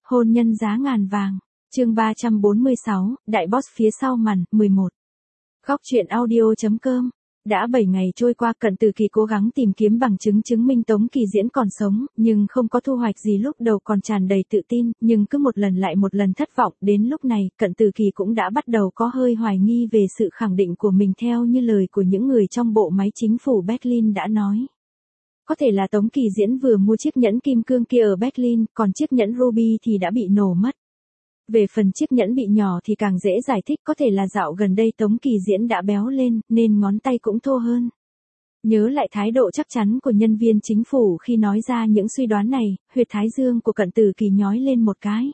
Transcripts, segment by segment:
Hôn nhân giá ngàn vàng. Chương 346, Đại boss phía sau màn, 11. Góc truyện audio.com. Đã 7 ngày trôi qua, Cận Tử Kỳ cố gắng tìm kiếm bằng chứng chứng minh Tống Kỳ Diễn còn sống, nhưng không có thu hoạch gì. Lúc đầu còn tràn đầy tự tin, nhưng cứ một lần lại một lần thất vọng. Đến lúc này, Cận Tử Kỳ cũng đã bắt đầu có hơi hoài nghi về sự khẳng định của mình theo như lời của những người trong bộ máy chính phủ Berlin đã nói. Có thể là Tống Kỳ Diễn vừa mua chiếc nhẫn kim cương kia ở Berlin, còn chiếc nhẫn ruby thì đã bị nổ mất. Về phần chiếc nhẫn bị nhỏ thì càng dễ giải thích, có thể là dạo gần đây Tống Kỳ Diễn đã béo lên, nên ngón tay cũng thô hơn. Nhớ lại thái độ chắc chắn của nhân viên chính phủ khi nói ra những suy đoán này, huyệt thái dương của Cận Tử Kỳ nhói lên một cái.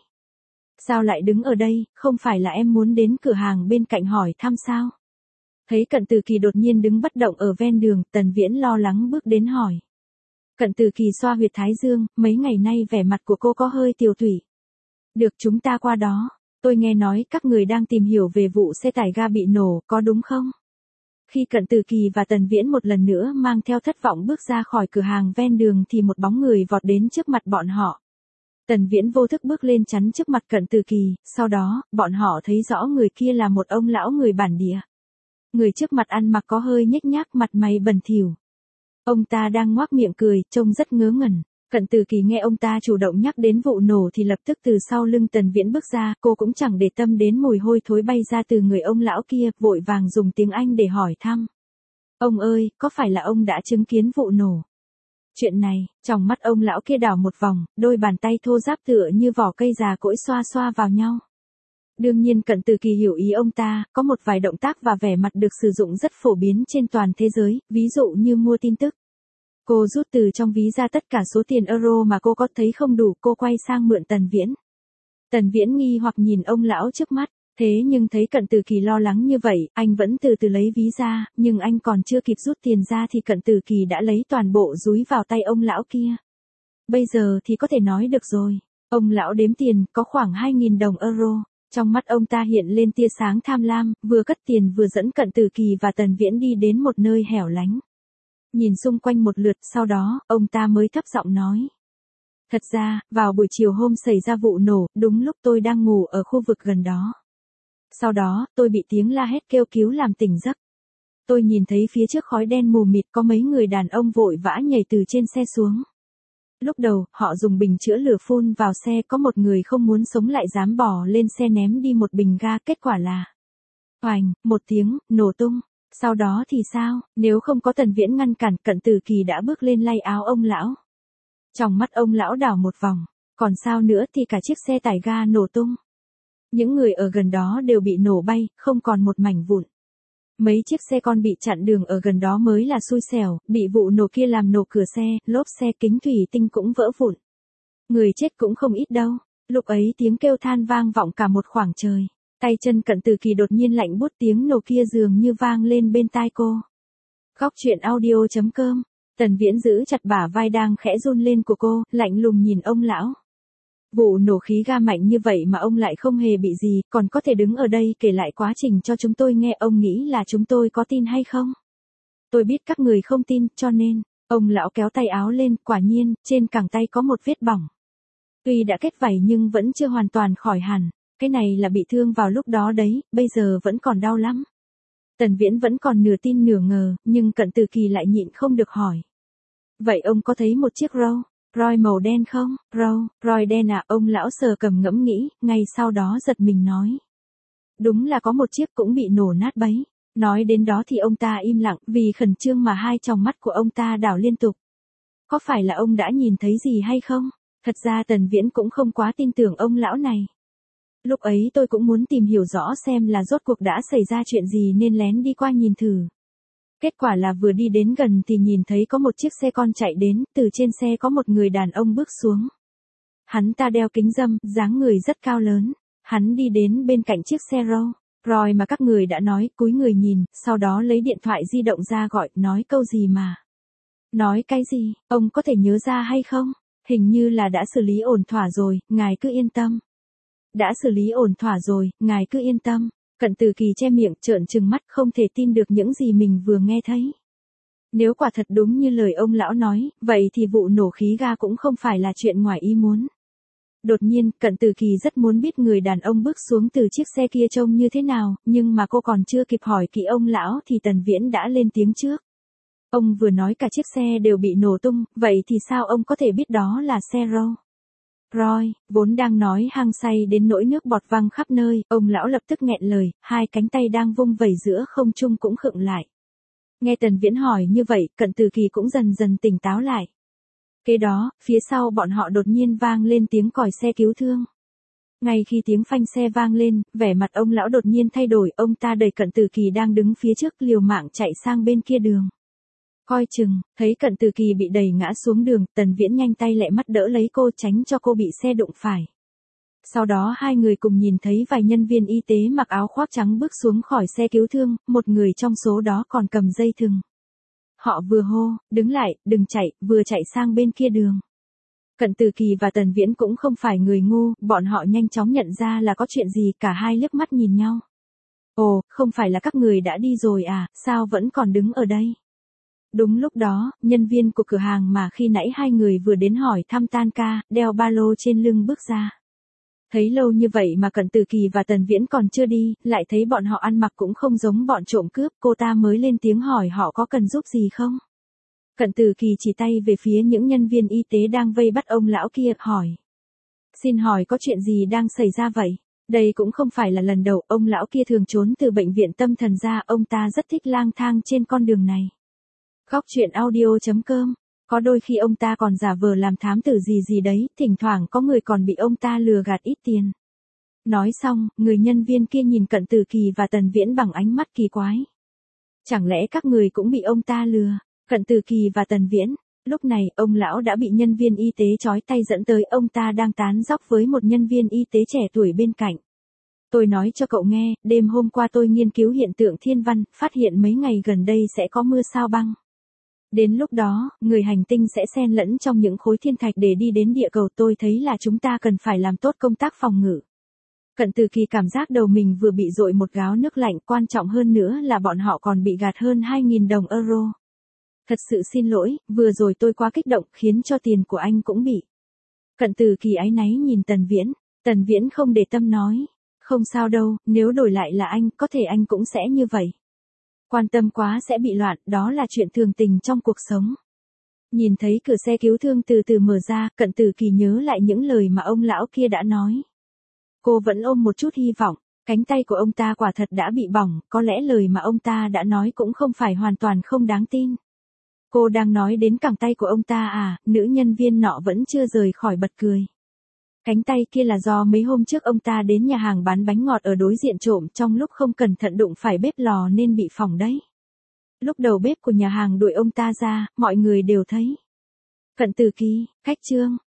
Sao lại đứng ở đây, không phải là em muốn đến cửa hàng bên cạnh hỏi thăm sao? Thấy Cận Tử Kỳ đột nhiên đứng bất động ở ven đường, Tần Viễn lo lắng bước đến hỏi. Cận Tử Kỳ xoa huyệt thái dương, mấy ngày nay vẻ mặt của cô có hơi tiều tụy. Được, chúng ta qua đó. Tôi nghe nói các người đang tìm hiểu về vụ xe tải ga bị nổ, có đúng không? Khi Cận Tử Kỳ và Tần Viễn một lần nữa mang theo thất vọng bước ra khỏi cửa hàng ven đường thì một bóng người vọt đến trước mặt bọn họ. Tần Viễn vô thức bước lên chắn trước mặt Cận Tử Kỳ, sau đó, bọn họ thấy rõ người kia là một ông lão người bản địa. Người trước mặt ăn mặc có hơi nhếch nhác, mặt mày bẩn thỉu. Ông ta đang ngoác miệng cười, trông rất ngớ ngẩn. Cận Tử Kỳ nghe ông ta chủ động nhắc đến vụ nổ thì lập tức từ sau lưng Tần Viễn bước ra, cô cũng chẳng để tâm đến mùi hôi thối bay ra từ người ông lão kia, vội vàng dùng tiếng Anh để hỏi thăm. Ông ơi, có phải là ông đã chứng kiến vụ nổ? Chuyện này, trong mắt ông lão kia đảo một vòng, đôi bàn tay thô ráp tựa như vỏ cây già cỗi xoa xoa vào nhau. Đương nhiên Cận Tử Kỳ hiểu ý ông ta, có một vài động tác và vẻ mặt được sử dụng rất phổ biến trên toàn thế giới, ví dụ như mua tin tức. Cô rút từ trong ví ra tất cả số tiền euro mà cô có, thấy không đủ, cô quay sang mượn Tần Viễn. Tần Viễn nghi hoặc nhìn ông lão trước mắt, thế nhưng thấy Cận Tử Kỳ lo lắng như vậy, anh vẫn từ từ lấy ví ra, nhưng anh còn chưa kịp rút tiền ra thì Cận Tử Kỳ đã lấy toàn bộ dúi vào tay ông lão kia. Bây giờ thì có thể nói được rồi. Ông lão đếm tiền, có khoảng 2.000 đồng euro. Trong mắt ông ta hiện lên tia sáng tham lam, vừa cất tiền vừa dẫn Cận Tử Kỳ và Tần Viễn đi đến một nơi hẻo lánh. Nhìn xung quanh một lượt, sau đó, ông ta mới thấp giọng nói. Thật ra, vào buổi chiều hôm xảy ra vụ nổ, đúng lúc tôi đang ngủ ở khu vực gần đó. Sau đó, tôi bị tiếng la hét kêu cứu làm tỉnh giấc. Tôi nhìn thấy phía trước khói đen mù mịt có mấy người đàn ông vội vã nhảy từ trên xe xuống. Lúc đầu, họ dùng bình chữa lửa phun vào xe, có một người không muốn sống lại dám bỏ lên xe ném đi một bình ga, kết quả là oành, một tiếng, nổ tung. Sau đó thì sao, nếu không có Tần Viễn ngăn cản, Cận Tử Kỳ đã bước lên lay áo ông lão. Trong mắt ông lão đảo một vòng, còn sao nữa thì cả chiếc xe tải ga nổ tung. Những người ở gần đó đều bị nổ bay, không còn một mảnh vụn. Mấy chiếc xe con bị chặn đường ở gần đó mới là xui xẻo, bị vụ nổ kia làm nổ cửa xe, lốp xe, kính thủy tinh cũng vỡ vụn. Người chết cũng không ít đâu. Lúc ấy tiếng kêu than vang vọng cả một khoảng trời. Tay chân Cận Tử Kỳ đột nhiên lạnh buốt, tiếng nổ kia dường như vang lên bên tai cô. Góc truyện audio.com. Tần Viễn giữ chặt bả vai đang khẽ run lên của cô, lạnh lùng nhìn ông lão. Vụ nổ khí ga mạnh như vậy mà ông lại không hề bị gì, còn có thể đứng ở đây kể lại quá trình cho chúng tôi nghe, ông nghĩ là chúng tôi có tin hay không? Tôi biết các người không tin, cho nên, ông lão kéo tay áo lên, quả nhiên, trên cẳng tay có một vết bỏng. Tuy đã kết vảy nhưng vẫn chưa hoàn toàn khỏi hẳn. Cái này là bị thương vào lúc đó đấy, bây giờ vẫn còn đau lắm. Tần Viễn vẫn còn nửa tin nửa ngờ, nhưng Cận Tử Kỳ lại nhịn không được hỏi. Vậy ông có thấy một chiếc Royce màu đen không? Royce đen à? Ông lão sờ cầm ngẫm nghĩ, ngay sau đó giật mình nói. Đúng là có một chiếc cũng bị nổ nát bấy. Nói đến đó thì ông ta im lặng, vì khẩn trương mà hai tròng mắt của ông ta đảo liên tục. Có phải là ông đã nhìn thấy gì hay không? Thật ra Tần Viễn cũng không quá tin tưởng ông lão này. Lúc ấy tôi cũng muốn tìm hiểu rõ xem là rốt cuộc đã xảy ra chuyện gì nên lén đi qua nhìn thử. Kết quả là vừa đi đến gần thì nhìn thấy có một chiếc xe con chạy đến, từ trên xe có một người đàn ông bước xuống. Hắn ta đeo kính râm, dáng người rất cao lớn. Hắn đi đến bên cạnh chiếc xe Royce mà các người đã nói, cúi người nhìn, sau đó lấy điện thoại di động ra gọi, nói câu gì mà. Nói cái gì, ông có thể nhớ ra hay không? Hình như là đã xử lý ổn thỏa rồi, ngài cứ yên tâm. Đã xử lý ổn thỏa rồi, ngài cứ yên tâm. Cận Tử Kỳ che miệng, trợn trừng mắt, không thể tin được những gì mình vừa nghe thấy. Nếu quả thật đúng như lời ông lão nói, vậy thì vụ nổ khí ga cũng không phải là chuyện ngoài ý muốn. Đột nhiên, Cận Tử Kỳ rất muốn biết người đàn ông bước xuống từ chiếc xe kia trông như thế nào, nhưng mà cô còn chưa kịp hỏi kỹ ông lão thì Tần Viễn đã lên tiếng trước. Ông vừa nói cả chiếc xe đều bị nổ tung, vậy thì sao ông có thể biết đó là xe Rolls Royce, vốn đang nói hăng say đến nỗi nước bọt văng khắp nơi, ông lão lập tức nghẹn lời, hai cánh tay đang vung vẩy giữa không trung cũng khựng lại. Nghe Tần Viễn hỏi như vậy, Cận Tử Kỳ cũng dần dần tỉnh táo lại. Kế đó, phía sau bọn họ đột nhiên vang lên tiếng còi xe cứu thương. Ngay khi tiếng phanh xe vang lên, vẻ mặt ông lão đột nhiên thay đổi, ông ta đẩy Cận Tử Kỳ đang đứng phía trước liều mạng chạy sang bên kia đường. Coi chừng, thấy Cận Tử Kỳ bị đẩy ngã xuống đường, Tần Viễn nhanh tay lẹ mắt đỡ lấy cô tránh cho cô bị xe đụng phải. Sau đó hai người cùng nhìn thấy vài nhân viên y tế mặc áo khoác trắng bước xuống khỏi xe cứu thương, một người trong số đó còn cầm dây thừng. Họ vừa hô, đứng lại, đừng chạy, vừa chạy sang bên kia đường. Cận Tử Kỳ và Tần Viễn cũng không phải người ngu, bọn họ nhanh chóng nhận ra là có chuyện gì, cả hai liếc mắt nhìn nhau. Ồ, không phải là các người đã đi rồi à, sao vẫn còn đứng ở đây? Đúng lúc đó, nhân viên của cửa hàng mà khi nãy hai người vừa đến hỏi thăm tan ca, đeo ba lô trên lưng bước ra. Thấy lâu như vậy mà Cận Tử Kỳ và Tần Viễn còn chưa đi, lại thấy bọn họ ăn mặc cũng không giống bọn trộm cướp, cô ta mới lên tiếng hỏi họ có cần giúp gì không. Cận Tử Kỳ chỉ tay về phía những nhân viên y tế đang vây bắt ông lão kia, hỏi. Xin hỏi có chuyện gì đang xảy ra vậy? Đây cũng không phải là lần đầu, ông lão kia thường trốn từ bệnh viện tâm thần ra, ông ta rất thích lang thang trên con đường này. Góc truyện audio.com. Có đôi khi ông ta còn giả vờ làm thám tử gì đấy, thỉnh thoảng có người còn bị ông ta lừa gạt ít tiền. Nói xong, người nhân viên kia nhìn Cận Tử Kỳ và Tần Viễn bằng ánh mắt kỳ quái. Chẳng lẽ các người cũng bị ông ta lừa? Cận Tử Kỳ và Tần Viễn. Lúc này, ông lão đã bị nhân viên y tế trói tay dẫn tới, ông ta đang tán dóc với một nhân viên y tế trẻ tuổi bên cạnh. Tôi nói cho cậu nghe, đêm hôm qua tôi nghiên cứu hiện tượng thiên văn, phát hiện mấy ngày gần đây sẽ có mưa sao băng. Đến lúc đó, người hành tinh sẽ xen lẫn trong những khối thiên thạch để đi đến địa cầu, tôi thấy là chúng ta cần phải làm tốt công tác phòng ngự. Cận Tử Kỳ cảm giác đầu mình vừa bị dội một gáo nước lạnh, quan trọng hơn nữa là bọn họ còn bị gạt hơn 2.000 đồng euro. Thật sự xin lỗi, vừa rồi tôi quá kích động, khiến cho tiền của anh cũng bị. Cận Tử Kỳ áy náy nhìn Tần Viễn không để tâm nói. Không sao đâu, nếu đổi lại là anh, có thể anh cũng sẽ như vậy. Quan tâm quá sẽ bị loạn, đó là chuyện thường tình trong cuộc sống. Nhìn thấy cửa xe cứu thương từ từ mở ra, Cận Tử Kỳ nhớ lại những lời mà ông lão kia đã nói. Cô vẫn ôm một chút hy vọng, cánh tay của ông ta quả thật đã bị bỏng, có lẽ lời mà ông ta đã nói cũng không phải hoàn toàn không đáng tin. Cô đang nói đến cẳng tay của ông ta à, nữ nhân viên nọ vẫn chưa rời khỏi bật cười. Cánh tay kia là do mấy hôm trước ông ta đến nhà hàng bán bánh ngọt ở đối diện trộm, trong lúc không cẩn thận đụng phải bếp lò nên bị phỏng đấy. Lúc đầu bếp của nhà hàng đuổi ông ta ra, mọi người đều thấy. Cận Tử Kỳ, cách chương.